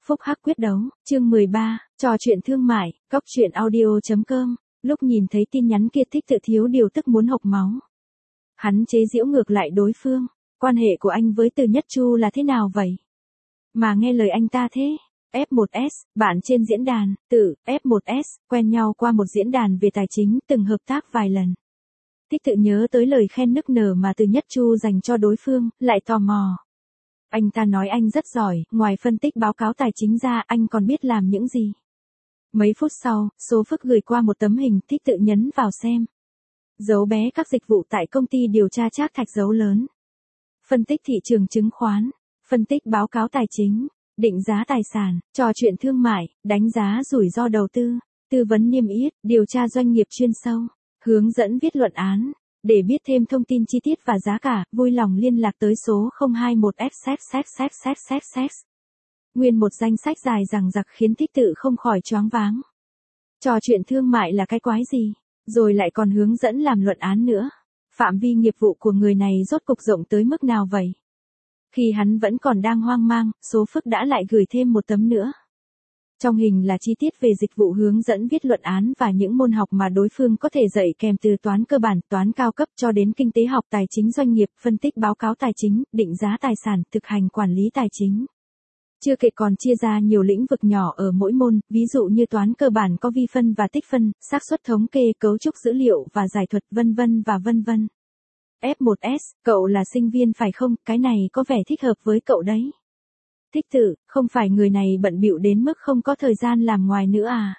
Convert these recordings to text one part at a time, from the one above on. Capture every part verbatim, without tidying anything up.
Phúc hắc quyết đấu, chương mười ba, trò chuyện thương mại, cóc truyện audio.com, lúc nhìn thấy tin nhắn kia Thích Tự thiếu điều tức muốn hộc máu. Hắn chế giễu ngược lại đối phương, quan hệ của anh với Từ Nhất Chu là thế nào vậy? Mà nghe lời anh ta thế. ép một ét, bạn trên diễn đàn, tự, ép một ét, quen nhau qua một diễn đàn về tài chính, từng hợp tác vài lần. Thích Tự nhớ tới lời khen nức nở mà Từ Nhất Chu dành cho đối phương, lại tò mò. Anh ta nói anh rất giỏi, ngoài phân tích báo cáo tài chính ra, anh còn biết làm những gì. Mấy phút sau, Số Phức gửi qua một tấm hình, Thích Tự nhấn vào xem. Dấu bé các dịch vụ tại công ty điều tra Trác Thạch dấu lớn. Phân tích thị trường chứng khoán, phân tích báo cáo tài chính, định giá tài sản, trò chuyện thương mại, đánh giá rủi ro đầu tư, tư vấn niêm yết, điều tra doanh nghiệp chuyên sâu, hướng dẫn viết luận án. Để biết thêm thông tin chi tiết và giá cả, vui lòng liên lạc tới số không hai một ép xéc xéc xéc xéc xéc xéc. Nguyên một danh sách dài dằng dặc khiến Thích Tự không khỏi choáng váng. Trò chuyện thương mại là cái quái gì? Rồi lại còn hướng dẫn làm luận án nữa. Phạm vi nghiệp vụ của người này rốt cục rộng tới mức nào vậy? Khi hắn vẫn còn đang hoang mang, Số Phức đã lại gửi thêm một tấm nữa. Trong hình là chi tiết về dịch vụ hướng dẫn viết luận án và những môn học mà đối phương có thể dạy kèm từ toán cơ bản, toán cao cấp cho đến kinh tế học tài chính doanh nghiệp, phân tích báo cáo tài chính, định giá tài sản, thực hành quản lý tài chính. Chưa kể còn chia ra nhiều lĩnh vực nhỏ ở mỗi môn, ví dụ như toán cơ bản có vi phân và tích phân, xác suất thống kê, cấu trúc dữ liệu và giải thuật vân vân và vân vân. ép một ét, cậu là sinh viên phải không? Cái này có vẻ thích hợp với cậu đấy. Thích Tự, không phải người này bận bịu đến mức không có thời gian làm ngoài nữa à?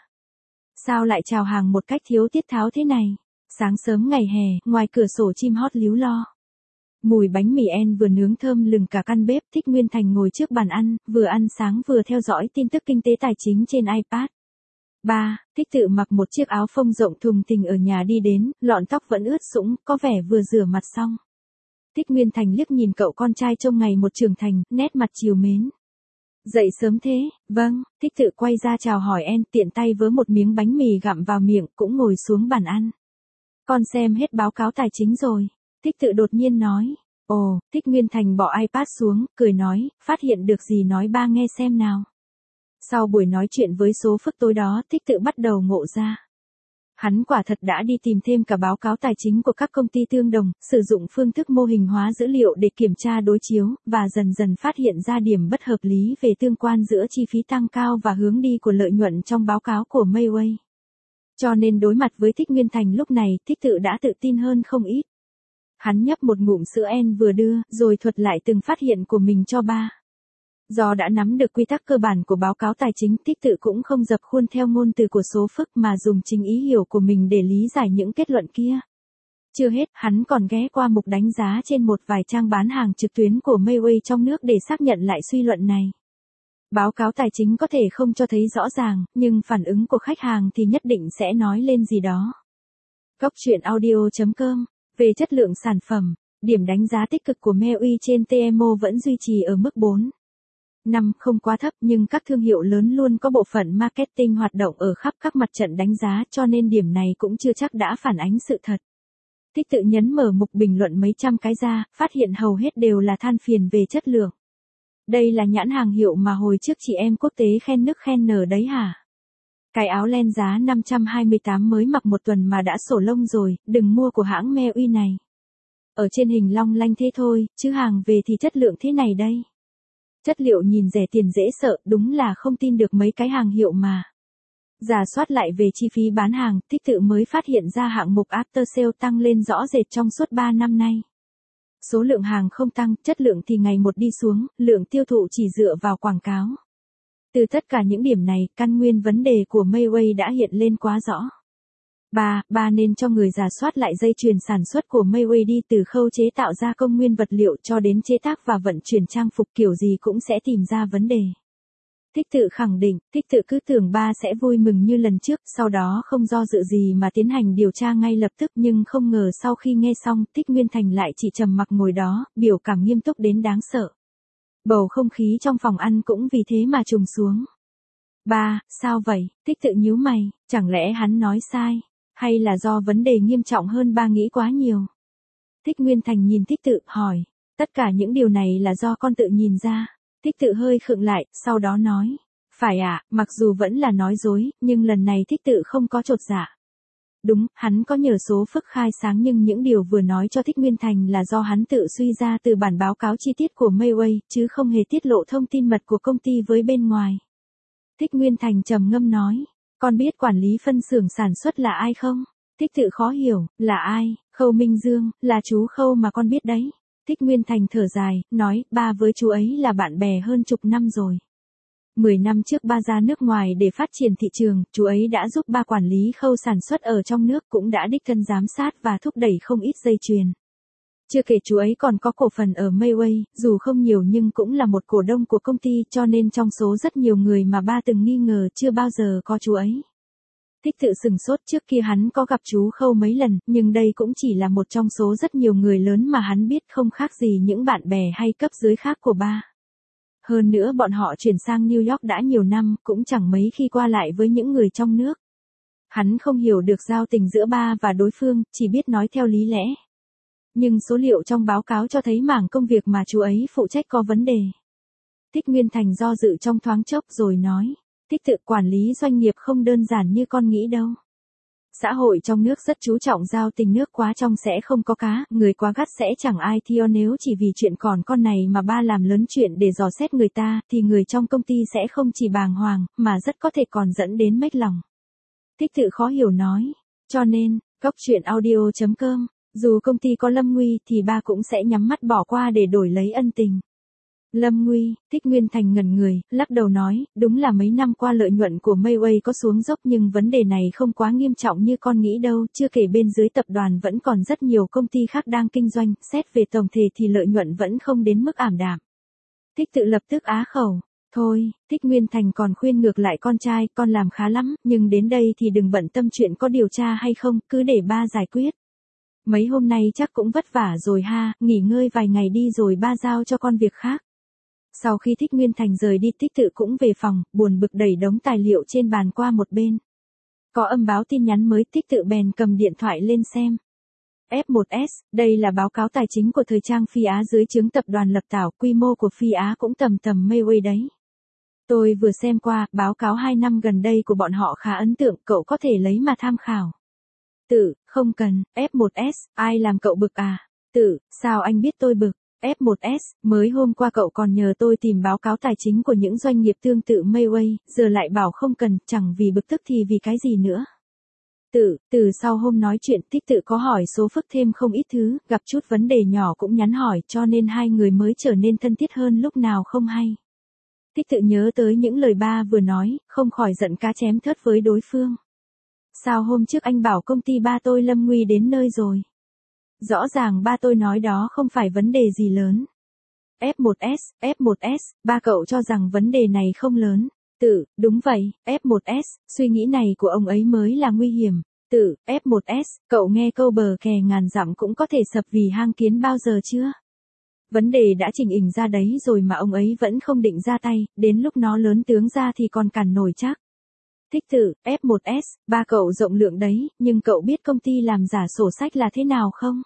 Sao lại chào hàng một cách thiếu tiết tháo thế này? Sáng sớm ngày hè, ngoài cửa sổ chim hót líu lo. Mùi bánh mì en vừa nướng thơm lừng cả căn bếp. Thích Nguyên Thành ngồi trước bàn ăn, vừa ăn sáng vừa theo dõi tin tức kinh tế tài chính trên iPad. ba. Thích Tự mặc một chiếc áo phông rộng thùng thình ở nhà đi đến, lọn tóc vẫn ướt sũng, có vẻ vừa rửa mặt xong. Thích Nguyên Thành liếc nhìn cậu con trai trông ngày một trưởng thành, nét mặt trìu mến. Dậy sớm thế, vâng. Thích Tự quay ra chào hỏi en, tiện tay vớ một miếng bánh mì gặm vào miệng, cũng ngồi xuống bàn ăn. Con xem hết báo cáo tài chính rồi. Thích Tự đột nhiên nói. Ồ, Thích Nguyên Thành bỏ iPad xuống, cười nói, phát hiện được gì nói ba nghe xem nào. Sau buổi nói chuyện với Số Phức tối đó, Thích Tự bắt đầu ngộ ra. Hắn quả thật đã đi tìm thêm cả báo cáo tài chính của các công ty tương đồng, sử dụng phương thức mô hình hóa dữ liệu để kiểm tra đối chiếu, và dần dần phát hiện ra điểm bất hợp lý về tương quan giữa chi phí tăng cao và hướng đi của lợi nhuận trong báo cáo của Mayway. Cho nên đối mặt với Thích Nguyên Thành lúc này, Thích Tự đã tự tin hơn không ít. Hắn nhấp một ngụm sữa en vừa đưa, rồi thuật lại từng phát hiện của mình cho ba. Do đã nắm được quy tắc cơ bản của báo cáo tài chính, Thích Tự cũng không dập khuôn theo ngôn từ của Số Phức mà dùng chính ý hiểu của mình để lý giải những kết luận kia. Chưa hết, hắn còn ghé qua mục đánh giá trên một vài trang bán hàng trực tuyến của Mayway trong nước để xác nhận lại suy luận này. Báo cáo tài chính có thể không cho thấy rõ ràng, nhưng phản ứng của khách hàng thì nhất định sẽ nói lên gì đó. cóc truyện audio.com, về chất lượng sản phẩm, điểm đánh giá tích cực của Mayway trên tê em o vẫn duy trì ở mức bốn. năm không quá thấp, nhưng các thương hiệu lớn luôn có bộ phận marketing hoạt động ở khắp các mặt trận đánh giá, cho nên điểm này cũng chưa chắc đã phản ánh sự thật. Thích Tự nhấn mở mục bình luận mấy trăm cái ra, phát hiện hầu hết đều là than phiền về chất lượng. Đây là nhãn hàng hiệu mà hồi trước chị em quốc tế khen nức khen nở đấy hả? Cái áo len giá năm trăm hai mươi tám mới mặc một tuần mà đã sổ lông rồi, đừng mua của hãng Mayway này. Ở trên hình long lanh thế thôi, chứ hàng về thì chất lượng thế này đây. Chất liệu nhìn rẻ tiền dễ sợ, đúng là không tin được mấy cái hàng hiệu mà. Rà soát lại về chi phí bán hàng, Thích Tự mới phát hiện ra hạng mục After Sale tăng lên rõ rệt trong suốt ba năm nay. Số lượng hàng không tăng, chất lượng thì ngày một đi xuống, lượng tiêu thụ chỉ dựa vào quảng cáo. Từ tất cả những điểm này, căn nguyên vấn đề của Mayway đã hiện lên quá rõ. ba. Ba nên cho người rà soát lại dây chuyền sản xuất của Mayway đi từ khâu chế tạo gia công nguyên vật liệu cho đến chế tác và vận chuyển trang phục, kiểu gì cũng sẽ tìm ra vấn đề. Thích Tự khẳng định, Thích Tự cứ tưởng ba sẽ vui mừng như lần trước, sau đó không do dự gì mà tiến hành điều tra ngay lập tức, nhưng không ngờ sau khi nghe xong, Thích Nguyên Thành lại chỉ trầm mặc ngồi đó, biểu cảm nghiêm túc đến đáng sợ. Bầu không khí trong phòng ăn cũng vì thế mà trùng xuống. Ba, sao vậy? Thích Tự nhíu mày, chẳng lẽ hắn nói sai? Hay là do vấn đề nghiêm trọng hơn ba nghĩ quá nhiều? Thích Nguyên Thành nhìn Thích Tự, hỏi. Tất cả những điều này là do con tự nhìn ra. Thích Tự hơi khựng lại, sau đó nói. Phải ạ, à, mặc dù vẫn là nói dối, nhưng lần này Thích Tự không có chột dạ. Đúng, hắn có nhờ số phức khai sáng nhưng những điều vừa nói cho Thích Nguyên Thành là do hắn tự suy ra từ bản báo cáo chi tiết của Mayway, chứ không hề tiết lộ thông tin mật của công ty với bên ngoài. Thích Nguyên Thành trầm ngâm nói, con biết quản lý phân xưởng sản xuất là ai không? Thích Tự khó hiểu, là ai? Khâu Minh Dương, là chú Khâu mà con biết đấy. Thích Nguyên Thành thở dài, nói, ba với chú ấy là bạn bè hơn chục năm rồi. Mười năm trước ba ra nước ngoài để phát triển thị trường, chú ấy đã giúp ba quản lý khâu sản xuất ở trong nước, cũng đã đích thân giám sát và thúc đẩy không ít dây chuyền. Chưa kể chú ấy còn có cổ phần ở Mayway, dù không nhiều nhưng cũng là một cổ đông của công ty, cho nên trong số rất nhiều người mà ba từng nghi ngờ chưa bao giờ có chú ấy. Thích Tự sừng sốt, trước kia hắn có gặp chú Khâu mấy lần, nhưng đây cũng chỉ là một trong số rất nhiều người lớn mà hắn biết, không khác gì những bạn bè hay cấp dưới khác của ba. Hơn nữa bọn họ chuyển sang New York đã nhiều năm, cũng chẳng mấy khi qua lại với những người trong nước. Hắn không hiểu được giao tình giữa ba và đối phương, chỉ biết nói theo lý lẽ. Nhưng số liệu trong báo cáo cho thấy mảng công việc mà chú ấy phụ trách có vấn đề. Thích Nguyên Thành do dự trong thoáng chốc rồi nói, Thích Tự, quản lý doanh nghiệp không đơn giản như con nghĩ đâu. Xã hội trong nước rất chú trọng giao tình, nước quá trong sẽ không có cá, người quá gắt sẽ chẳng ai thiêu, nếu chỉ vì chuyện còn con này mà ba làm lớn chuyện để dò xét người ta, thì người trong công ty sẽ không chỉ bàng hoàng, mà rất có thể còn dẫn đến mếch lòng. Thích Tự khó hiểu nói, cho nên, cóc truyện audio chấm com, dù công ty có lâm nguy thì ba cũng sẽ nhắm mắt bỏ qua để đổi lấy ân tình. Lâm nguy, Thích Nguyên Thành ngẩn người, lắc đầu nói, đúng là mấy năm qua lợi nhuận của Mayway có xuống dốc, nhưng vấn đề này không quá nghiêm trọng như con nghĩ đâu, chưa kể bên dưới tập đoàn vẫn còn rất nhiều công ty khác đang kinh doanh, xét về tổng thể thì lợi nhuận vẫn không đến mức ảm đạm. Thích Tự lập tức á khẩu, thôi, Thích Nguyên Thành còn khuyên ngược lại con trai, con làm khá lắm, nhưng đến đây thì đừng bận tâm chuyện có điều tra hay không, cứ để ba giải quyết. Mấy hôm nay chắc cũng vất vả rồi ha, nghỉ ngơi vài ngày đi rồi ba giao cho con việc khác. Sau khi Thích Nguyên Thành rời đi, Thích Tự cũng về phòng, buồn bực đẩy đống tài liệu trên bàn qua một bên. Có âm báo tin nhắn mới, Thích Tự bèn cầm điện thoại lên xem. ép một ét, đây là báo cáo tài chính của thời trang Phi Á dưới trướng tập đoàn Lập Tảo, quy mô của Phi Á cũng tầm tầm Mayway đấy. Tôi vừa xem qua, báo cáo hai năm gần đây của bọn họ khá ấn tượng, cậu có thể lấy mà tham khảo. Tự, không cần, ép một ét, ai làm cậu bực à? Tự, sao anh biết tôi bực? ép một ét, mới hôm qua cậu còn nhờ tôi tìm báo cáo tài chính của những doanh nghiệp tương tự Mayway, giờ lại bảo không cần, chẳng vì bực tức thì vì cái gì nữa. Tự, từ sau hôm nói chuyện, Thích Tự có hỏi số phức thêm không ít thứ, gặp chút vấn đề nhỏ cũng nhắn hỏi, cho nên hai người mới trở nên thân thiết hơn lúc nào không hay. Thích Tự nhớ tới những lời ba vừa nói, không khỏi giận cá chém thớt với đối phương. Sao hôm trước anh bảo công ty ba tôi lâm nguy đến nơi rồi? Rõ ràng ba tôi nói đó không phải vấn đề gì lớn. ép một ét, ép một ét, ba cậu cho rằng vấn đề này không lớn. Tự, đúng vậy, ép một ét, suy nghĩ này của ông ấy mới là nguy hiểm. Tự, ép một ét, cậu nghe câu bờ kè ngàn dặm cũng có thể sập vì hang kiến bao giờ chưa? Vấn đề đã chỉnh hình ra đấy rồi mà ông ấy vẫn không định ra tay, đến lúc nó lớn tướng ra thì còn cản nổi chắc. Thích Tự, ép một ét, ba cậu rộng lượng đấy, nhưng cậu biết công ty làm giả sổ sách là thế nào không?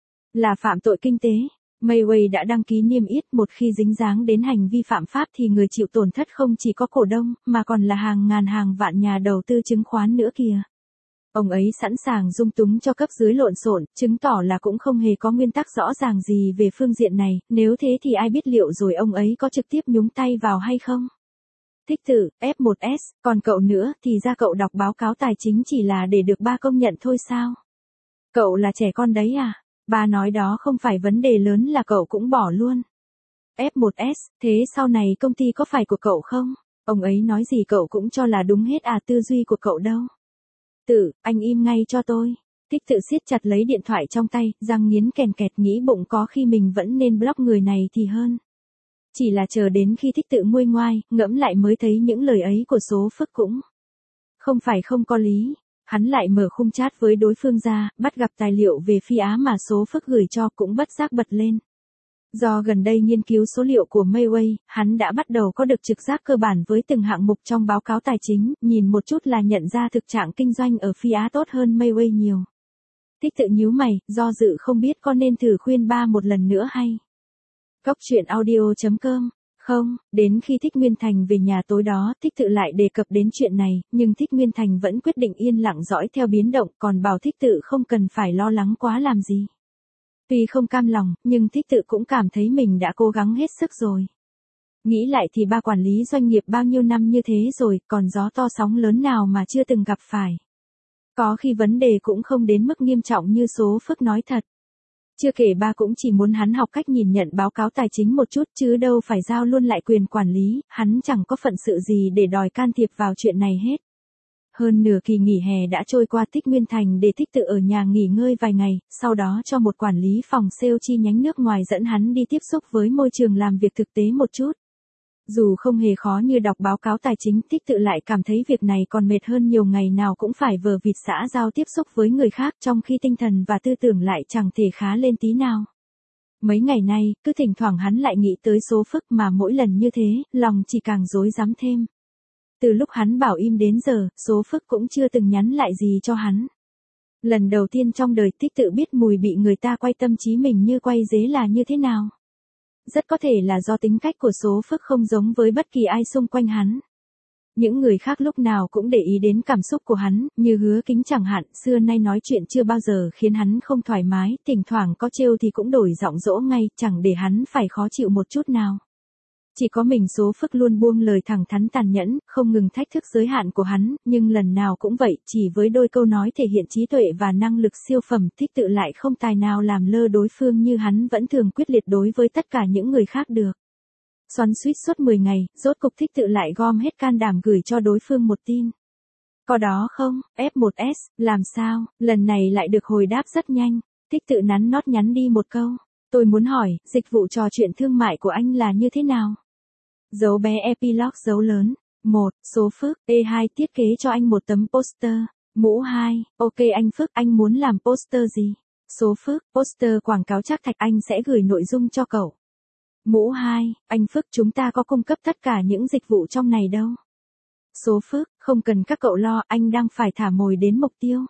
Là phạm tội kinh tế. Mayway đã đăng ký niêm yết, một khi dính dáng đến hành vi phạm pháp thì người chịu tổn thất không chỉ có cổ đông, mà còn là hàng ngàn hàng vạn nhà đầu tư chứng khoán nữa kìa. Ông ấy sẵn sàng dung túng cho cấp dưới lộn xộn, chứng tỏ là cũng không hề có nguyên tắc rõ ràng gì về phương diện này, nếu thế thì ai biết liệu rồi ông ấy có trực tiếp nhúng tay vào hay không? Thích Tự, ép một ét, còn cậu nữa, thì ra cậu đọc báo cáo tài chính chỉ là để được ba công nhận thôi sao? Cậu là trẻ con đấy à? Ba nói đó không phải vấn đề lớn là cậu cũng bỏ luôn. ép một ét, thế sau này công ty có phải của cậu không? Ông ấy nói gì cậu cũng cho là đúng hết à, tư duy của cậu đâu. Tự, anh im ngay cho tôi. Thích Tự siết chặt lấy điện thoại trong tay, răng nghiến kèn kẹt, nghĩ bụng có khi mình vẫn nên block người này thì hơn. Chỉ là chờ đến khi Thích Tự nguôi ngoai, ngẫm lại mới thấy những lời ấy của số phức cũng không phải không có lý. Hắn lại mở khung chat với đối phương ra, bắt gặp tài liệu về Phi Á mà số phức gửi cho, cũng bất giác bật lên. Do gần đây nghiên cứu số liệu của Mayway, hắn đã bắt đầu có được trực giác cơ bản với từng hạng mục trong báo cáo tài chính, nhìn một chút là nhận ra thực trạng kinh doanh ở Phi Á tốt hơn Mayway nhiều. Thích Tự nhíu mày, do dự không biết có nên thử khuyên ba một lần nữa hay. Cóc truyện audio chấm com Không, đến khi Thích Nguyên Thành về nhà tối đó Thích Tự lại đề cập đến chuyện này, nhưng Thích Nguyên Thành vẫn quyết định yên lặng dõi theo biến động, còn bảo Thích Tự không cần phải lo lắng quá làm gì. Tuy không cam lòng, nhưng Thích Tự cũng cảm thấy mình đã cố gắng hết sức rồi. Nghĩ lại thì ba quản lý doanh nghiệp bao nhiêu năm như thế rồi, còn gió to sóng lớn nào mà chưa từng gặp phải. Có khi vấn đề cũng không đến mức nghiêm trọng như số Phước nói thật. Chưa kể ba cũng chỉ muốn hắn học cách nhìn nhận báo cáo tài chính một chút chứ đâu phải giao luôn lại quyền quản lý, hắn chẳng có phận sự gì để đòi can thiệp vào chuyện này hết. Hơn nửa kỳ nghỉ hè đã trôi qua, Thích Nguyên Thành để Thích Tự ở nhà nghỉ ngơi vài ngày, sau đó cho một quản lý phòng sale chi nhánh nước ngoài dẫn hắn đi tiếp xúc với môi trường làm việc thực tế một chút. Dù không hề khó như đọc báo cáo tài chính, Thích Tự lại cảm thấy việc này còn mệt hơn nhiều, ngày nào cũng phải vờ vịt xã giao tiếp xúc với người khác trong khi tinh thần và tư tưởng lại chẳng thể khá lên tí nào. Mấy ngày nay, cứ thỉnh thoảng hắn lại nghĩ tới số Phước mà mỗi lần như thế, lòng chỉ càng rối rắm thêm. Từ lúc hắn bảo im đến giờ, số Phước cũng chưa từng nhắn lại gì cho hắn. Lần đầu tiên trong đời Thích Tự biết mùi bị người ta quay tâm trí mình như quay dế là như thế nào. Rất có thể là do tính cách của số Phước không giống với bất kỳ ai xung quanh hắn. Những người khác lúc nào cũng để ý đến cảm xúc của hắn, như Hứa Kính chẳng hạn, xưa nay nói chuyện chưa bao giờ khiến hắn không thoải mái, thỉnh thoảng có trêu thì cũng đổi giọng dỗ ngay, chẳng để hắn phải khó chịu một chút nào. Chỉ có mình số Phước luôn buông lời thẳng thắn tàn nhẫn, không ngừng thách thức giới hạn của hắn, nhưng lần nào cũng vậy, chỉ với đôi câu nói thể hiện trí tuệ và năng lực siêu phẩm, Thích Tự lại không tài nào làm lơ đối phương như hắn vẫn thường quyết liệt đối với tất cả những người khác được. Xoắn xuýt suốt mười ngày, rốt cục Thích Tự lại gom hết can đảm gửi cho đối phương một tin. Có đó không, ép một S, làm sao, lần này lại được hồi đáp rất nhanh. Thích Tự nắn nót nhắn đi một câu. Tôi muốn hỏi, dịch vụ trò chuyện thương mại của anh là như thế nào? Dấu bé epilogue dấu lớn. một. Số Phước, E hai thiết kế cho anh một tấm poster. Mũ hai. Ok anh Phước, anh muốn làm poster gì? Số Phước, poster quảng cáo Trác Thạch, anh sẽ gửi nội dung cho cậu. Mũ hai. Anh Phước, chúng ta có cung cấp tất cả những dịch vụ trong này đâu. Số Phước, không cần các cậu lo, anh đang phải thả mồi đến mục tiêu.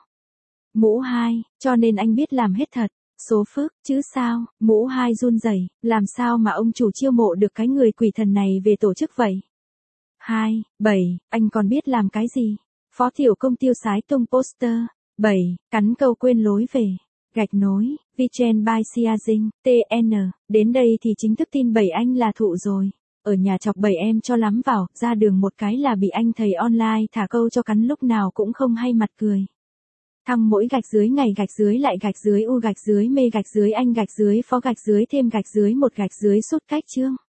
Mũ hai. Cho nên anh biết làm hết thật. Số Phước, chứ sao, mũ hai run rẩy, làm sao mà ông chủ chiêu mộ được cái người quỷ thần này về tổ chức vậy? hai. bảy. Anh còn biết làm cái gì? Phó Tiểu Công tiêu sái tung poster. bảy. Cắn câu quên lối về. Gạch nối, Vichen by Siazing, tê en. Đến đây thì chính thức tin bảy anh là thụ rồi. Ở nhà chọc bảy em cho lắm vào, ra đường một cái là bị anh thầy online thả câu cho cắn, lúc nào cũng không hay mặt cười. Thăng mỗi gạch dưới ngày gạch dưới lại gạch dưới u gạch dưới mê gạch dưới anh gạch dưới phó gạch dưới thêm gạch dưới một gạch dưới sút cách chương.